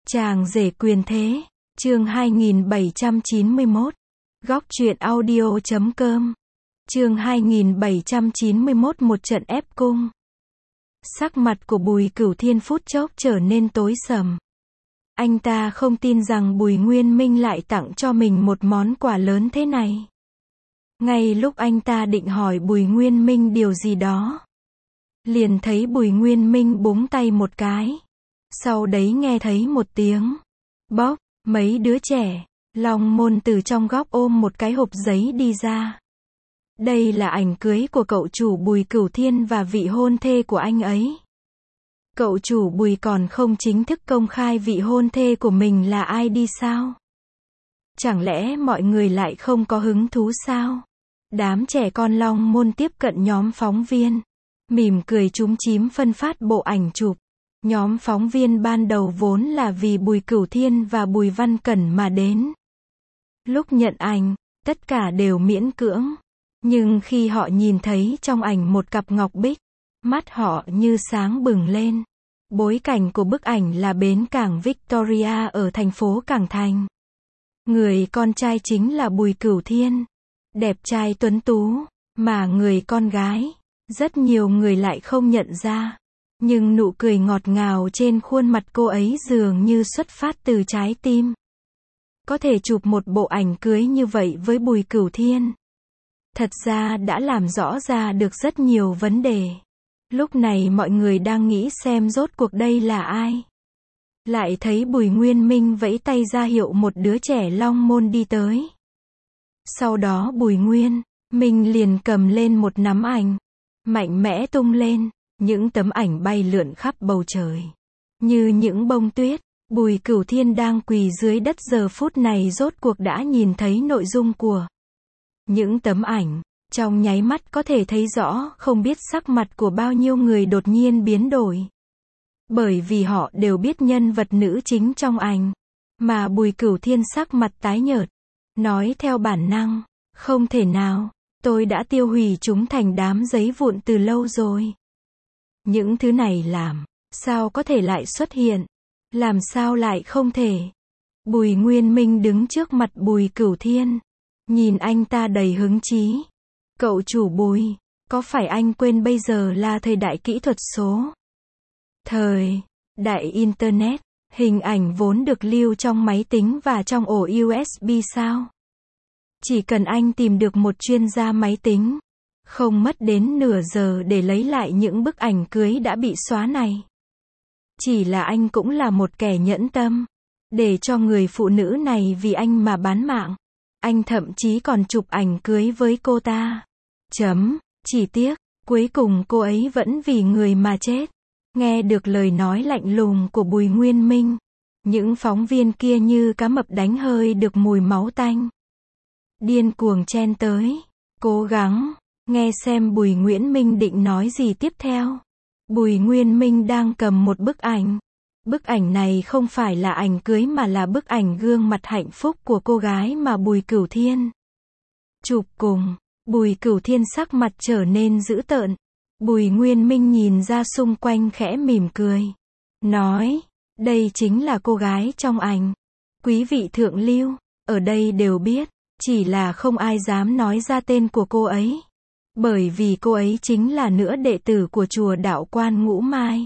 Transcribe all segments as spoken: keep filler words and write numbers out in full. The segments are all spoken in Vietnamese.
Chàng rể quyền thế, chương hai nghìn bảy trăm chín mươi mốt, góc truyện audio chấm com, chương hai nghìn bảy trăm chín mươi mốt một trận ép cung. Sắc mặt của Bùi Cửu Thiên phút chốc trở nên tối sầm. Anh ta không tin rằng Bùi Nguyên Minh lại tặng cho mình một món quà lớn thế này. Ngay lúc anh ta định hỏi Bùi Nguyên Minh điều gì đó, liền thấy Bùi Nguyên Minh búng tay một cái. Sau đấy nghe thấy một tiếng bóp, mấy đứa trẻ, Long Môn từ trong góc ôm một cái hộp giấy đi ra. Đây là ảnh cưới của cậu chủ Bùi Cửu Thiên và vị hôn thê của anh ấy. Cậu chủ Bùi còn không chính thức công khai vị hôn thê của mình là ai đi sao? Chẳng lẽ mọi người lại không có hứng thú sao? Đám trẻ con Long Môn tiếp cận nhóm phóng viên, mỉm cười chúm chím phân phát bộ ảnh chụp. Nhóm phóng viên ban đầu vốn là vì Bùi Cửu Thiên và Bùi Văn Cẩn mà đến. Lúc nhận ảnh, tất cả đều miễn cưỡng. Nhưng khi họ nhìn thấy trong ảnh một cặp ngọc bích, mắt họ như sáng bừng lên. Bối cảnh của bức ảnh là bến cảng Victoria ở thành phố Cảng Thành. Người con trai chính là Bùi Cửu Thiên, đẹp trai tuấn tú, mà người con gái, rất nhiều người lại không nhận ra. Nhưng nụ cười ngọt ngào trên khuôn mặt cô ấy dường như xuất phát từ trái tim. Có thể chụp một bộ ảnh cưới như vậy với Bùi Cửu Thiên, thật ra đã làm rõ ra được rất nhiều vấn đề. Lúc này mọi người đang nghĩ xem rốt cuộc đây là ai. Lại thấy Bùi Nguyên Minh vẫy tay ra hiệu một đứa trẻ Long Môn đi tới. Sau đó Bùi Nguyên Minh liền cầm lên một nắm ảnh, mạnh mẽ tung lên. Những tấm ảnh bay lượn khắp bầu trời, như những bông tuyết. Bùi Cửu Thiên đang quỳ dưới đất giờ phút này rốt cuộc đã nhìn thấy nội dung của những tấm ảnh. Trong nháy mắt có thể thấy rõ không biết sắc mặt của bao nhiêu người đột nhiên biến đổi. Bởi vì họ đều biết nhân vật nữ chính trong ảnh. Mà Bùi Cửu Thiên sắc mặt tái nhợt, nói theo bản năng, không thể nào, tôi đã tiêu hủy chúng thành đám giấy vụn từ lâu rồi. Những thứ này làm sao có thể lại xuất hiện? Làm sao lại không thể? Bùi Nguyên Minh đứng trước mặt Bùi Cửu Thiên, nhìn anh ta đầy hứng chí. Cậu chủ Bùi, có phải anh quên bây giờ là thời đại kỹ thuật số? Thời đại Internet, hình ảnh vốn được lưu trong máy tính và trong ổ u ét bê sao? Chỉ cần anh tìm được một chuyên gia máy tính, không mất đến nửa giờ để lấy lại những bức ảnh cưới đã bị xóa này. Chỉ là anh cũng là một kẻ nhẫn tâm, để cho người phụ nữ này vì anh mà bán mạng. Anh thậm chí còn chụp ảnh cưới với cô ta. Chấm, chỉ tiếc, cuối cùng cô ấy vẫn vì người mà chết. Nghe được lời nói lạnh lùng của Bùi Nguyên Minh, những phóng viên kia như cá mập đánh hơi được mùi máu tanh, điên cuồng chen tới, cố gắng nghe xem Bùi Nguyễn Minh định nói gì tiếp theo. Bùi Nguyên Minh đang cầm một bức ảnh. Bức ảnh này không phải là ảnh cưới mà là bức ảnh gương mặt hạnh phúc của cô gái mà Bùi Cửu Thiên chụp cùng. Bùi Cửu Thiên sắc mặt trở nên dữ tợn. Bùi Nguyên Minh nhìn ra xung quanh khẽ mỉm cười, nói, đây chính là cô gái trong ảnh. Quý vị thượng lưu, ở đây đều biết, chỉ là không ai dám nói ra tên của cô ấy. Bởi vì cô ấy chính là nữ đệ tử của chùa Đạo Quan Ngũ Mai.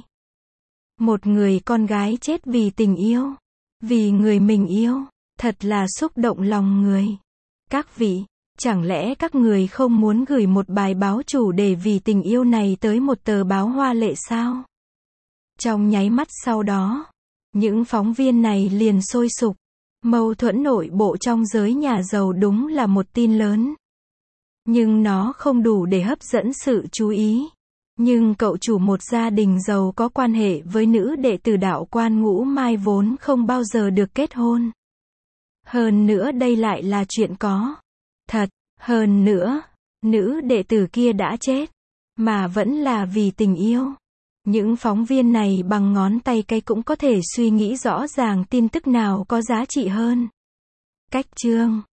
Một người con gái chết vì tình yêu, vì người mình yêu, thật là xúc động lòng người. Các vị, chẳng lẽ các người không muốn gửi một bài báo chủ đề vì tình yêu này tới một tờ báo hoa lệ sao? Trong nháy mắt sau đó, những phóng viên này liền sôi sục. Mâu thuẫn nội bộ trong giới nhà giàu đúng là một tin lớn. Nhưng nó không đủ để hấp dẫn sự chú ý. Nhưng cậu chủ một gia đình giàu có quan hệ với nữ đệ tử Đạo Quan Ngũ Mai vốn không bao giờ được kết hôn. Hơn nữa đây lại là chuyện có thật. Hơn nữa, nữ đệ tử kia đã chết, mà vẫn là vì tình yêu. Những phóng viên này bằng ngón tay cái cũng có thể suy nghĩ rõ ràng tin tức nào có giá trị hơn. Cách chương